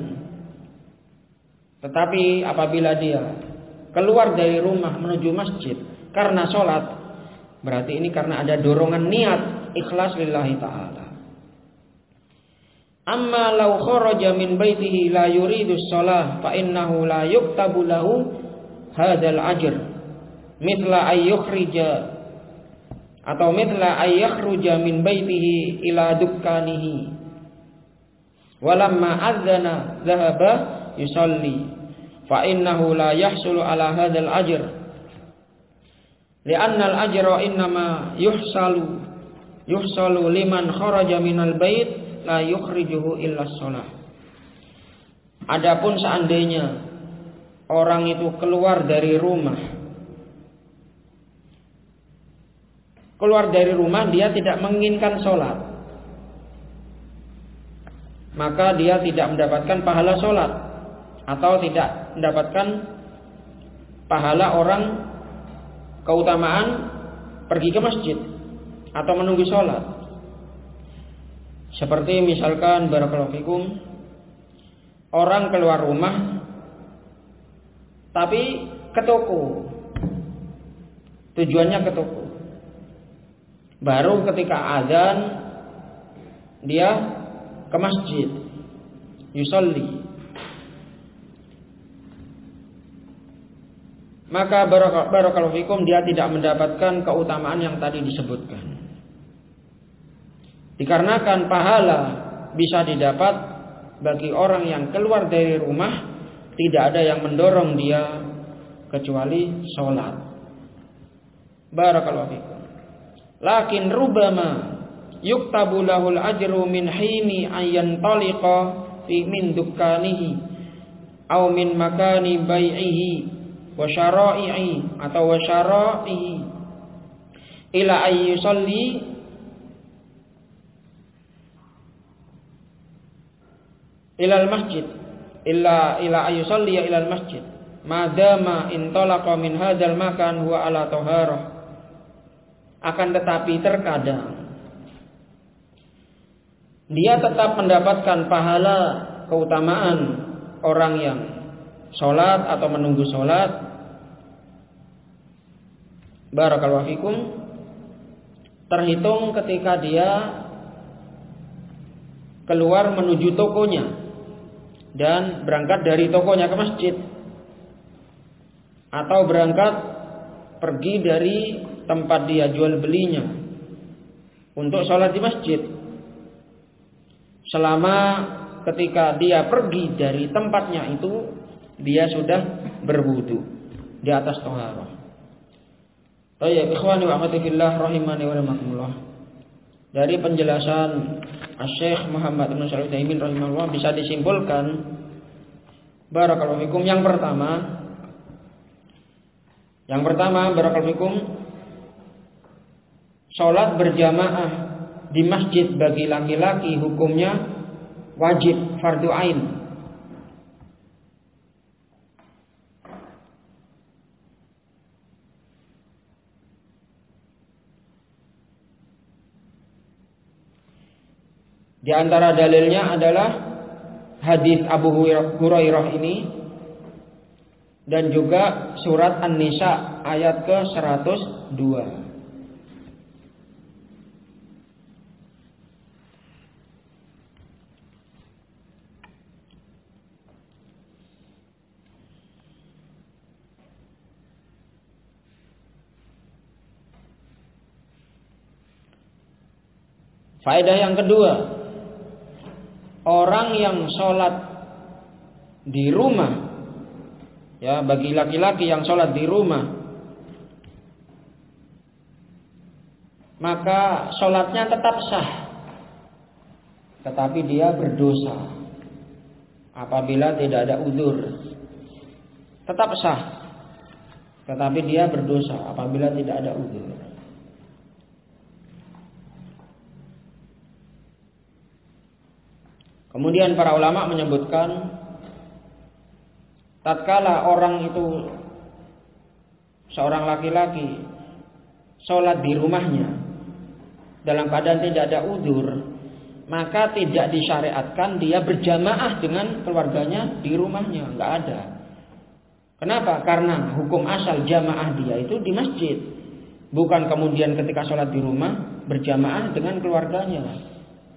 Tetapi apabila dia keluar dari rumah menuju masjid karena sholat, berarti ini karena ada dorongan niat ikhlas lillahi ta'ala. Amma law kharaja min baitihi la yuridu shalah fa innahu la yuktabu lahu hadzal ajr mithla ay yukhrija atau mithla ay yakhruja min baitihi ila dukkanihi walamma adzana dhahaba yusalli fa innahu la yahsulu ala hadzal ajr li'anna al ajra innama yuhsalu liman kharaja minal bait la yukhrijuhu illa shalah. Adapun seandainya orang itu keluar dari rumah dia tidak menginginkan sholat, maka dia tidak mendapatkan pahala sholat atau tidak mendapatkan pahala orang keutamaan pergi ke masjid atau menunggu sholat. Seperti misalkan barakallahu fikum, orang keluar rumah tapi ke toko, tujuannya ke toko. Baru ketika azan dia ke masjid yusolli, maka barakallahu fikum dia tidak mendapatkan keutamaan yang tadi disebutkan. Dikarenakan pahala bisa didapat bagi orang yang keluar dari rumah, tidak ada yang mendorong dia kecuali sholat. Barakallahu fikum. Lakin rubama yuktabu lahul ajru min hini ayyan taliqa fi min dukkanihi aw min makani bai'ihi wa syara'i'i atau wa syara'ihi ila ayyusalli ilal masjid illa ayyusalli ilal masjid madama intalaqa min hadzal makan huwa ala taharah. Akan tetapi terkadang dia tetap mendapatkan pahala keutamaan orang yang sholat atau menunggu sholat, barakallahu fikum, terhitung ketika dia keluar menuju tokonya dan berangkat dari tokonya ke masjid, atau berangkat pergi dari tempat dia jual belinya untuk sholat di masjid. Selama ketika dia pergi dari tempatnya itu, dia sudah berwudu di atas thaharah. Baik, ikhwani wa akhwati fillah rahimani wa rahimakumullah. Dari penjelasan Syekh Muhammad bin Shalih Al-Utsaimin rahimahullah bisa disimpulkan, barakallahu fikum, yang pertama barakallahu fikum, sholat berjamaah di masjid bagi laki-laki hukumnya wajib, fardu ain. Di antara dalilnya adalah hadis Abu Hurairah ini dan juga surat An-Nisa ayat ke-102. Faedah yang kedua, orang yang sholat di rumah, ya, bagi laki-laki yang sholat di rumah, maka sholatnya tetap sah tetapi dia berdosa apabila tidak ada uzur. Tetap sah, tetapi dia berdosa apabila tidak ada uzur. Kemudian para ulama menyebutkan, tatkala orang itu, seorang laki-laki sholat di rumahnya dalam keadaan tidak ada uzur, maka tidak disyariatkan dia berjamaah dengan keluarganya di rumahnya, nggak ada. Kenapa? Karena hukum asal jamaah dia itu di masjid, bukan kemudian ketika sholat di rumah berjamaah dengan keluarganya.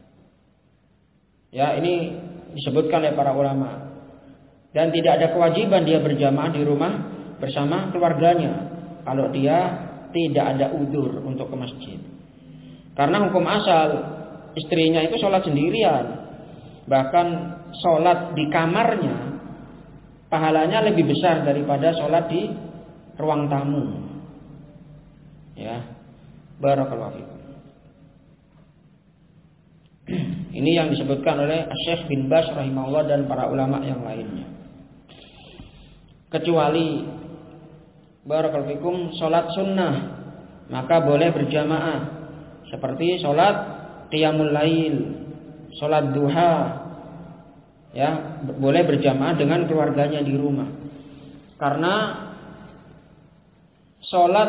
Ya, ini disebutkan oleh para ulama. Dan tidak ada kewajiban dia berjamaah di rumah bersama keluarganya kalau dia tidak ada uzur untuk ke masjid. Karena hukum asal istrinya itu sholat sendirian, bahkan sholat di kamarnya pahalanya lebih besar daripada sholat di ruang tamu. Ya, barakallahu fikum. Ini yang disebutkan oleh Syekh bin Baz rahimahullah dan para ulama yang lainnya. Kecuali barakallahu fikum sholat sunnah, maka boleh berjamaah seperti sholat qiyamul lail, sholat duha, ya boleh berjamaah dengan keluarganya di rumah. Karena sholat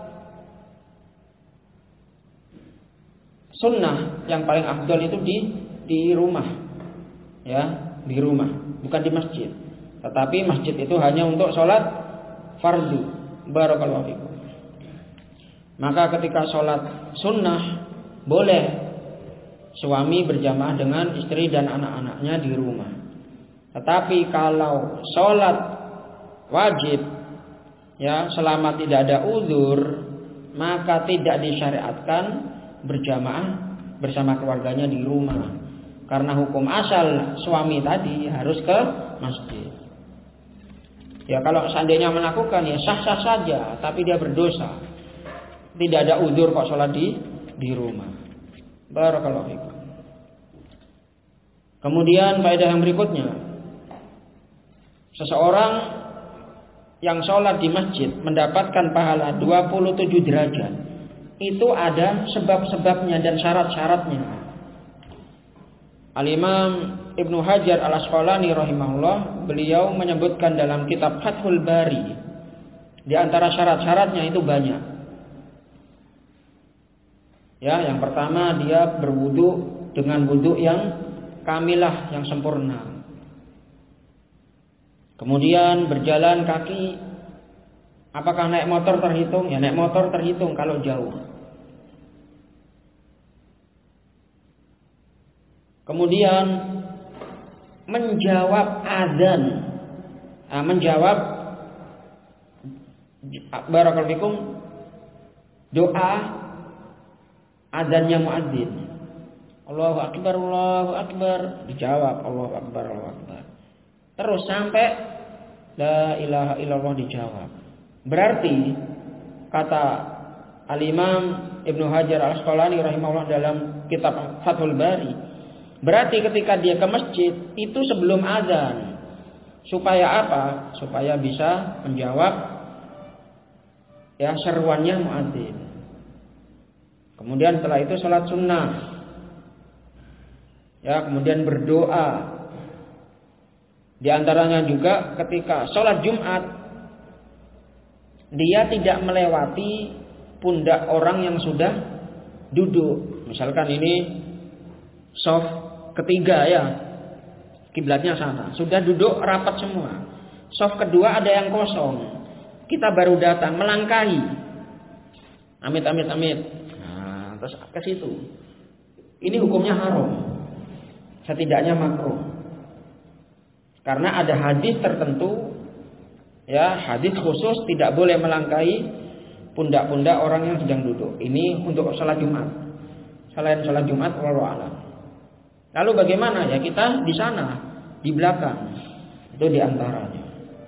sunnah yang paling afdal itu di rumah, ya di rumah, bukan di masjid. Tetapi masjid itu hanya untuk sholat fardu. Barakallahu fikum. Maka ketika sholat sunnah boleh suami berjamaah dengan istri dan anak-anaknya di rumah. Tetapi kalau sholat wajib, ya selama tidak ada uzur, maka tidak disyariatkan berjamaah bersama keluarganya di rumah. Karena hukum asal suami tadi harus ke masjid. Ya kalau seandainya melakukan ya sah-sah saja, tapi dia berdosa. Tidak ada uzur kok sholat di rumah. Barakallahu fikum. Kemudian faedah yang berikutnya, seseorang yang sholat di masjid mendapatkan pahala 27 derajat. Itu ada sebab-sebabnya dan syarat-syaratnya. Al-Imam Ibnu Hajar Al-Asqalani rahimahullah, beliau menyebutkan dalam kitab Fathul Bari, di antara syarat-syaratnya itu banyak. Ya, yang pertama dia berwudu dengan wudu yang kamilah, yang sempurna. Kemudian berjalan kaki, apakah naik motor terhitung? Ya naik motor terhitung kalau jauh. Kemudian menjawab azan, menjawab barakallahu fikum doa azannya muadzin. Allahu akbar, Allahu akbar, dijawab Allahu akbar, Allahu akbar. Terus sampai la ilaha illallah dijawab. Berarti kata Al-Imam Ibnu Hajar Al-Asqalani rahimahullah dalam kitab Fathul Bari, berarti ketika dia ke masjid itu sebelum azan. Supaya apa? Supaya bisa menjawab ya seruannya muadzin. Kemudian setelah itu sholat sunnah. Ya, kemudian berdoa. Di antaranya juga ketika sholat Jumat, dia tidak melewati pundak orang yang sudah duduk. Misalkan ini shaf ketiga ya, kiblatnya sana, sudah duduk rapat semua. Shaf kedua ada yang kosong, kita baru datang melangkahi, amit. Nah, terus ke situ. Ini hukumnya haram, setidaknya makruh. Karena ada hadis tertentu, ya hadis khusus tidak boleh melangkahi pundak-pundak orang yang sedang duduk. Ini untuk sholat Jumat. Selain sholat Jumat, wallahu a'lam. Lalu bagaimana? Ya kita di sana, di belakang, itu di antaranya.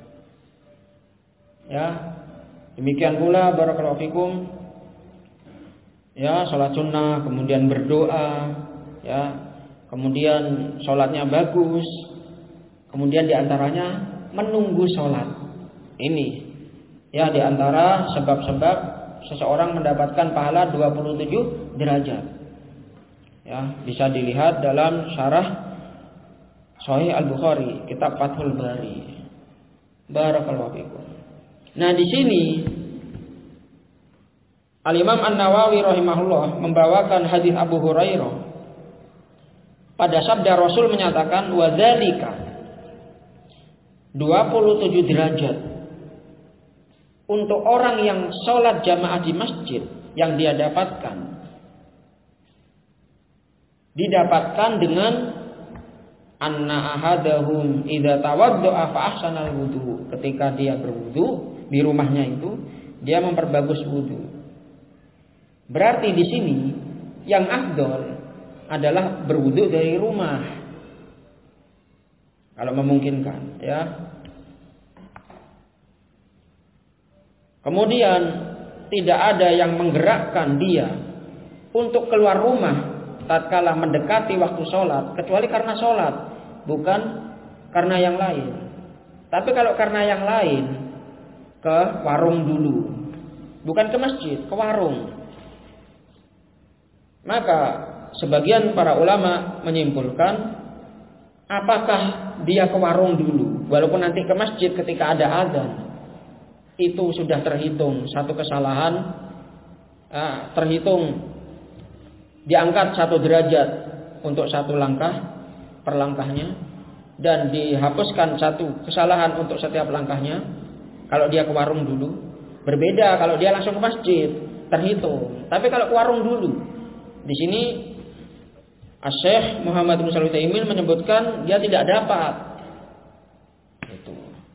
Ya, demikian pula barakallahu fikum. Ya, sholat sunnah, kemudian berdoa. Ya, kemudian sholatnya bagus, kemudian diantaranya menunggu sholat. Ini ya diantara sebab-sebab seseorang mendapatkan pahala 27 derajat. Ya, bisa dilihat dalam syarah Sahih Al-Bukhari, kitab Fathul Bari. Barakallahu fikum. Nah, di sini Al-Imam An-Nawawi rahimahullah membawakan hadis Abu Hurairah. Pada sabda Rasul menyatakan wa dzalika 27 derajat untuk orang yang sholat jamaah di masjid yang dia dapatkan dengan anna ahadahum idza tawaddaa fa ahsanal wudu. Ketika dia berwudu di rumahnya itu, dia memperbagus wudu. Berarti di sini yang afdol adalah berwudu dari rumah. Kalau memungkinkan, ya. Kemudian tidak ada yang menggerakkan dia untuk keluar rumah tatkala mendekati waktu sholat, kecuali karena sholat, bukan karena yang lain. Tapi kalau karena yang lain, ke warung dulu, bukan ke masjid, ke warung. Maka sebagian para ulama menyimpulkan, apakah dia ke warung dulu, walaupun nanti ke masjid ketika ada azan, itu sudah terhitung satu kesalahan, terhitung diangkat 1 derajat untuk 1 langkah per langkahnya, dan dihapuskan 1 kesalahan untuk setiap langkahnya kalau dia ke warung dulu. Berbeda kalau dia langsung ke masjid, terhitung. Tapi kalau ke warung dulu, di sini Asy-Syaikh Muhammad bin Shalih Al-Utsaimin menyebutkan dia tidak dapat. Itu.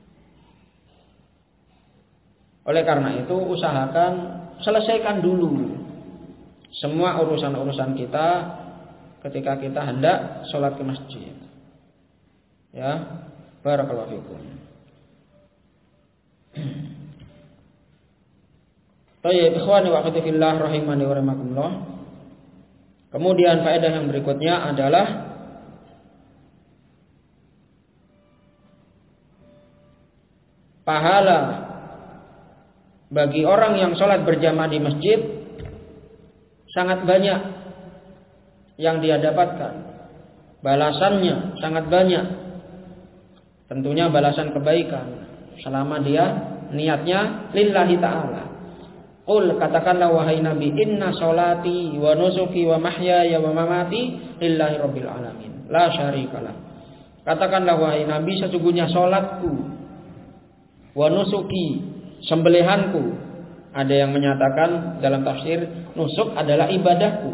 Oleh karena itu usahakan selesaikan dulu semua urusan-urusan kita ketika kita hendak sholat ke masjid. Ya, barakallahu fikum. Baik, ikhwani wa akhwati fillah rahimani wa rahimakumullah. Kemudian faedah yang berikutnya adalah pahala bagi orang yang sholat berjamaah di masjid sangat banyak yang dia dapatkan. Balasannya sangat banyak. Tentunya balasan kebaikan selama dia niatnya lillahi ta'ala. Qul, katakanlah wahai Nabi, inna sholati wa nusuki wa mahyaya wa mamati lillahi rabbil alamin la syarikalah. Katakanlah wahai Nabi, sesungguhnya sholatku, wa nusuki, sembelihanku. Ada yang menyatakan dalam tafsir nusuk adalah ibadahku.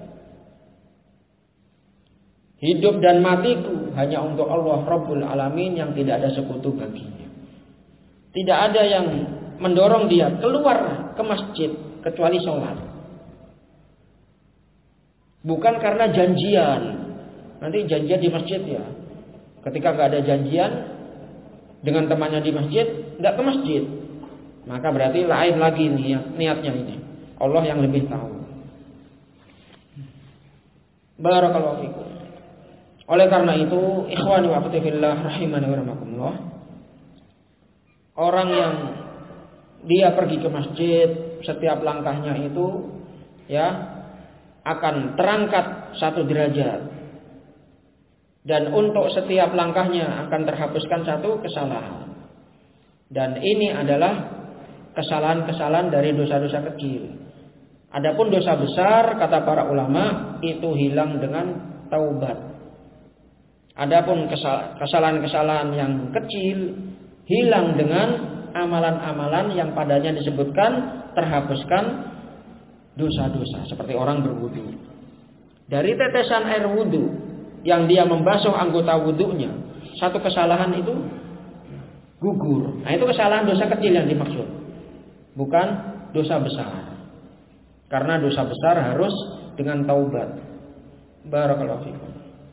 Hidup dan matiku hanya untuk Allah Rabbul Alamin yang tidak ada sekutu baginya. Tidak ada yang mendorong dia keluar ke masjid kecuali sholat. Bukan karena janjian. Nanti janjian di masjid ya. Ketika gak ada janjian dengan temannya di masjid, gak ke masjid, maka berarti lain lagi niatnya ini. Allah yang lebih tahu. Barakallahu fikum. Oleh karena itu, ikhwani wa akhwati fillah rahimani wa rahimakumullah, orang yang dia pergi ke masjid, setiap langkahnya itu ya akan terangkat 1 derajat. Dan untuk setiap langkahnya akan terhapuskan 1 kesalahan. Dan ini adalah kesalahan-kesalahan dari dosa-dosa kecil. Adapun dosa besar, kata para ulama, itu hilang dengan taubat. Adapun kesalahan-kesalahan yang kecil hilang dengan amalan-amalan yang padanya disebutkan terhapuskan dosa-dosa, seperti orang berwudu. Dari tetesan air wudu yang dia membasuh anggota wudunya, 1 kesalahan itu gugur. Nah, itu kesalahan dosa kecil yang dimaksud, bukan dosa besar. Karena dosa besar harus dengan taubat. Barakallahu fikum.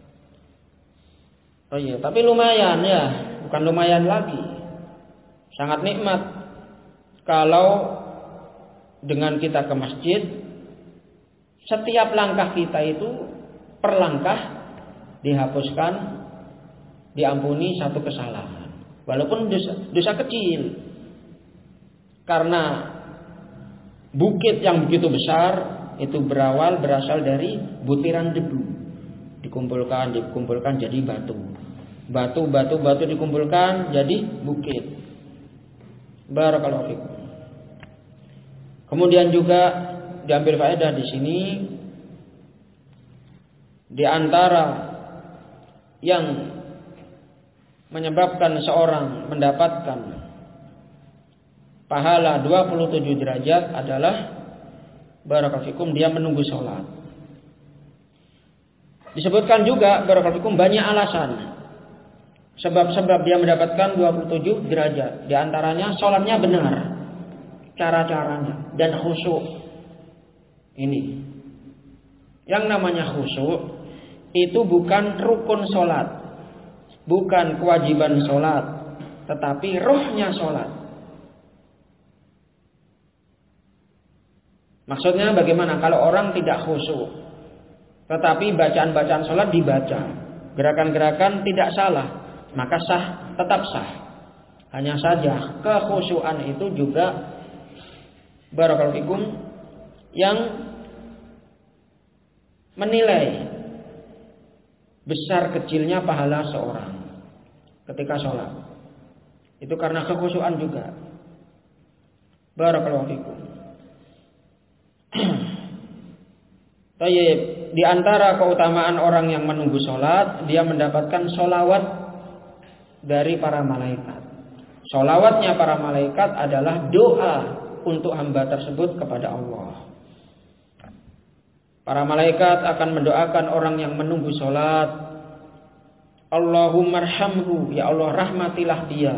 Oh iya, tapi lumayan ya, bukan lumayan lagi. Sangat nikmat kalau dengan kita ke masjid, setiap langkah kita itu per langkah dihapuskan, diampuni satu kesalahan, walaupun dosa kecil. Karena bukit yang begitu besar itu berasal dari butiran debu, dikumpulkan jadi batu dikumpulkan jadi bukit. Barakallahu fikum. Kemudian juga diambil faedah di sini, di antara yang menyebabkan seorang mendapatkan pahala 27 derajat adalah barakallahu fikum dia menunggu sholat. Disebutkan juga barakallahu fikum banyak alasan sebab-sebab dia mendapatkan 27 derajat. Di antaranya sholatnya benar, cara-caranya, dan khusyuk. Ini yang namanya khusyuk itu bukan rukun sholat, bukan kewajiban sholat, tetapi rohnya sholat. Maksudnya bagaimana? Kalau orang tidak khusyuk, tetapi bacaan-bacaan sholat dibaca, gerakan-gerakan tidak salah, maka sah, tetap sah. Hanya saja kekhusyuan itu juga barakallahu fikum yang menilai besar kecilnya pahala seorang ketika sholat. Itu karena kekhusyuan juga. Barakallahu fikum. Tayyib, di antara keutamaan orang yang menunggu sholat, dia mendapatkan sholawat dari para malaikat. Sholawatnya para malaikat adalah doa untuk hamba tersebut kepada Allah. Para malaikat akan mendoakan orang yang menunggu sholat. Allahumma arhamhu, ya Allah rahmatilah dia.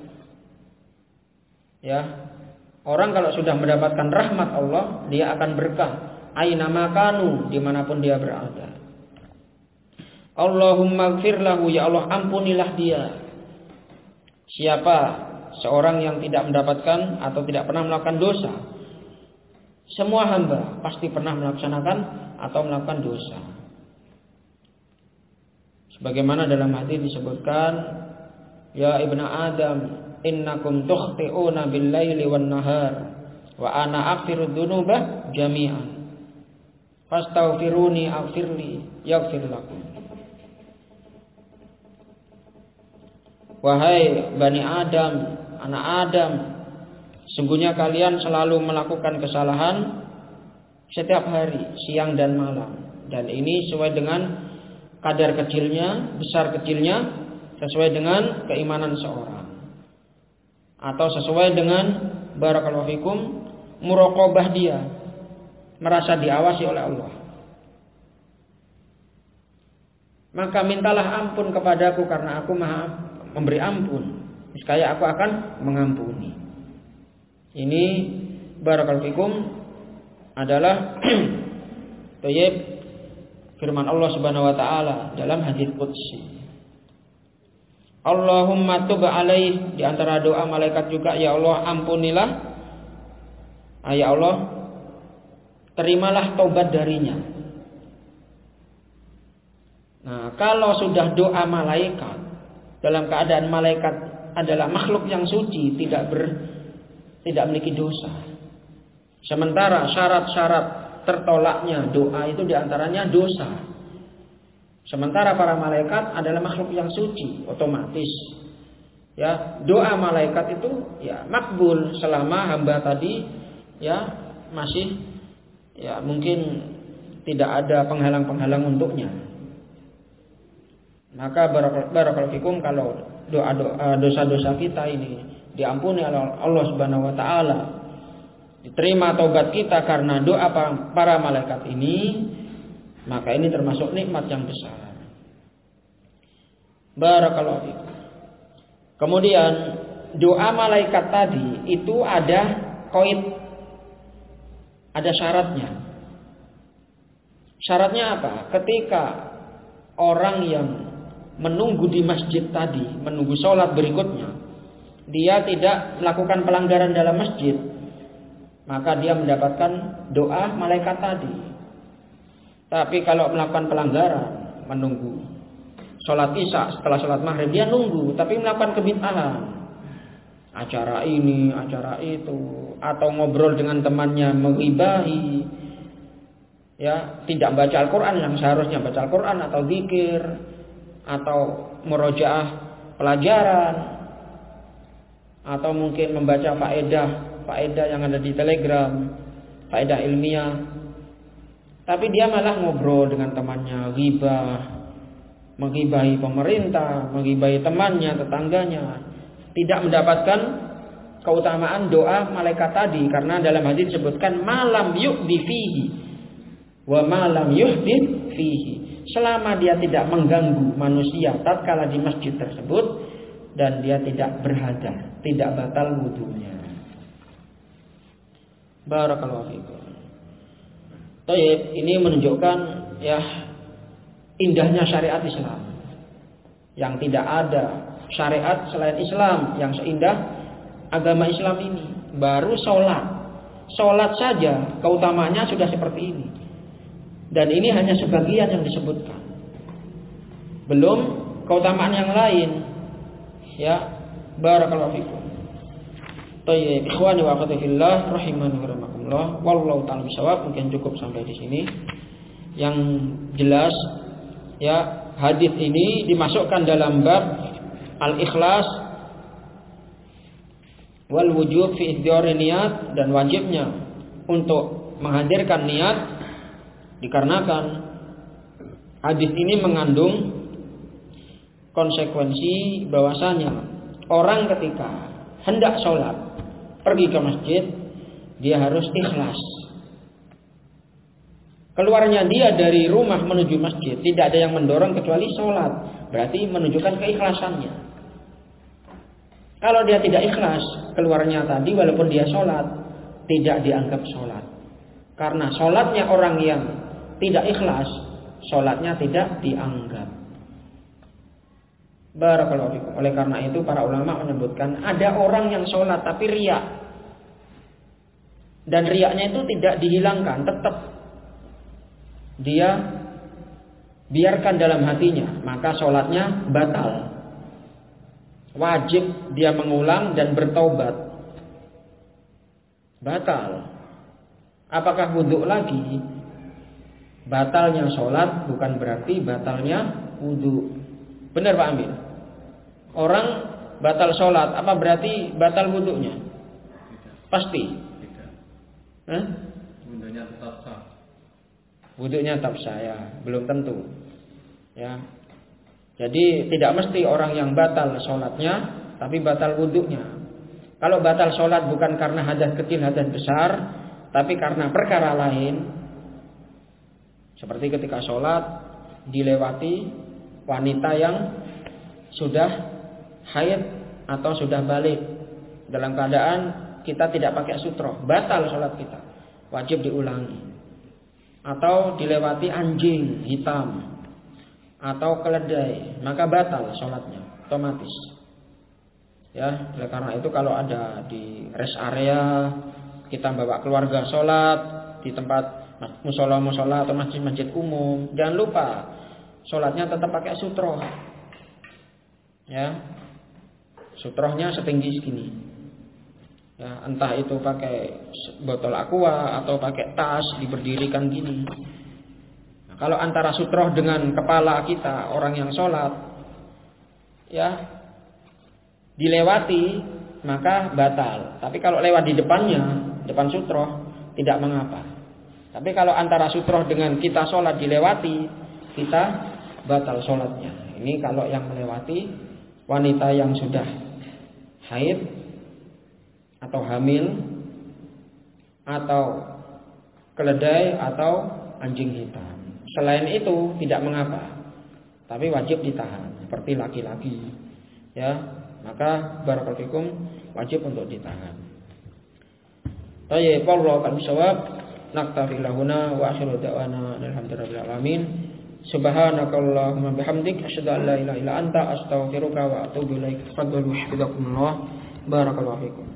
Ya, orang kalau sudah mendapatkan rahmat Allah, dia akan berkah. Aina makanu, dimanapun dia berada. Allahumma gfir lahu, ya Allah ampunilah dia. Siapa seorang yang tidak mendapatkan atau tidak pernah melakukan dosa? Semua hamba pasti pernah melaksanakan atau melakukan dosa. Sebagaimana dalam hadis disebutkan, ya ibnu Adam, innakum tukhti'una bil-laili wan-nahar wa ana aghfiru dzunuba jami'an. Fastaghfiruni aghfirli yaghfir lakum. Wahai Bani Adam, anak Adam, sungguhnya kalian selalu melakukan kesalahan setiap hari, siang dan malam. Dan ini sesuai dengan kadar kecilnya, besar kecilnya, sesuai dengan keimanan seorang. Atau sesuai dengan barakallahu fikum muraqabah dia, merasa diawasi oleh Allah. Maka mintalah ampun kepadaku karena aku Maha memberi ampun, niscaya aku akan mengampuni. Ini barakallahu fikum adalah thayyib firman Allah Subhanahu wa taala dalam hadis qudsi. Allahumma tub alaih, di antara doa malaikat juga, ya Allah ampunilah, ya Allah terimalah taubat darinya. Nah, kalau sudah doa malaikat dalam keadaan malaikat adalah makhluk yang suci, tidak memiliki dosa. Sementara syarat-syarat tertolaknya doa itu diantaranya dosa. Sementara para malaikat adalah makhluk yang suci, otomatis ya doa malaikat itu ya makbul selama hamba tadi ya masih ya mungkin tidak ada penghalang-penghalang untuknya. Maka barakallahu fikum kalau dosa-dosa kita ini diampuni oleh Allah Subhanahu wa taala, diterima taubat kita karena doa para malaikat ini, maka ini termasuk nikmat yang besar. Barakallahu fikum. Kemudian doa malaikat tadi itu ada qaid, ada syaratnya. Syaratnya apa? Ketika orang yang menunggu di masjid tadi, menunggu sholat berikutnya, dia tidak melakukan pelanggaran dalam masjid, maka dia mendapatkan doa malaikat tadi. Tapi kalau melakukan pelanggaran, menunggu sholat isya, setelah sholat maghrib dia nunggu, tapi melakukan kebid'ahan. Acara ini, acara itu, atau ngobrol dengan temannya, menggibahi, ya, tidak baca Al-Quran yang seharusnya baca Al-Quran, atau zikir, atau murojaah pelajaran, atau mungkin membaca faedah yang ada di Telegram, faedah ilmiah. Tapi dia malah ngobrol dengan temannya, ghibah, menggibahi pemerintah, menggibahi temannya, tetangganya, tidak mendapatkan keutamaan doa malaikat tadi, karena dalam hadis disebutkan malam yuhdi fihi wa malam yuhdith fihi, selama dia tidak mengganggu manusia tatkala di masjid tersebut dan dia tidak berhadas, tidak batal wudunya. Barakallahu fikum. Baik, ini menunjukkan ya indahnya syariat Islam, yang tidak ada syariat selain Islam yang seindah agama Islam ini. Baru sholat saja keutamaannya sudah seperti ini, dan ini hanya sebagian yang disebutkan, belum keutamaan yang lain. Ya, barakallahu fikum. Tayyib, ikhwani wa akhwati fillah rahimani wa rahimakumullah. Wallahu ta'ala bisawab. Mungkin cukup sampai di sini. Yang jelas ya, hadis ini dimasukkan dalam bab al-ikhlas wal wujub fi ihdhari niat, dan wajibnya untuk menghadirkan niat, dikarenakan hadis ini mengandung konsekuensi bahwasanya orang ketika hendak sholat pergi ke masjid, dia harus ikhlas. Keluarnya dia dari rumah menuju masjid tidak ada yang mendorong kecuali sholat, berarti menunjukkan keikhlasannya. Kalau dia tidak ikhlas, keluarnya tadi walaupun dia sholat tidak dianggap sholat, karena sholatnya orang yang tidak ikhlas, sholatnya tidak dianggap. Barakallahu fikum. Oleh karena itu para ulama menyebutkan ada orang yang sholat tapi riya, dan riyanya itu tidak dihilangkan, tetap dia biarkan dalam hatinya, maka sholatnya batal. Wajib dia mengulang dan bertaubat. Batal. Apakah wudhu lagi? Batalnya sholat bukan berarti batalnya wudhu. Benar Pak Amir? Orang batal sholat, apa berarti batal wudhunya? Pasti. Wudhunya tetap sah. Wudhunya tetap sah, ya, belum tentu. Ya. Jadi tidak mesti orang yang batal sholatnya, tapi batal wudhunya. Kalau batal sholat bukan karena hadas kecil, hadas besar, tapi karena perkara lain, seperti ketika sholat dilewati wanita yang sudah haid atau sudah balik, dalam keadaan kita tidak pakai sutroh, batal sholat kita, wajib diulangi. Atau dilewati anjing hitam atau keledai, maka batal sholatnya otomatis. Ya, oleh karena itu kalau ada di rest area kita bawa keluarga sholat di tempat musola-musola atau masjid-masjid umum, jangan lupa sholatnya tetap pakai sutroh. Ya, sutrohnya setinggi segini. Ya, entah itu pakai botol aqua atau pakai tas diberdirikan gini. Nah, kalau antara sutroh dengan kepala kita orang yang sholat, ya, dilewati maka batal. Tapi kalau lewat di depannya, depan sutroh, tidak mengapa. Tapi kalau antara sutroh dengan kita sholat dilewati, kita batal sholatnya. Ini kalau yang melewati wanita yang sudah haid atau hamil atau keledai atau anjing hitam. Selain itu tidak mengapa, tapi wajib ditahan seperti laki-laki. Ya, maka barakallahu fikum wajib untuk ditahan. Tayyib, wallahu a'lam bishawab. Naktafi lahuna wa akhiru da'wana alhamdulillahi alamin. Subhanakallahumma bihamdik asyhadu an la ilaha illa anta astaghfiruka wa atubu ilaik. Fadlu hafizakumullah. Barakallahu fikum.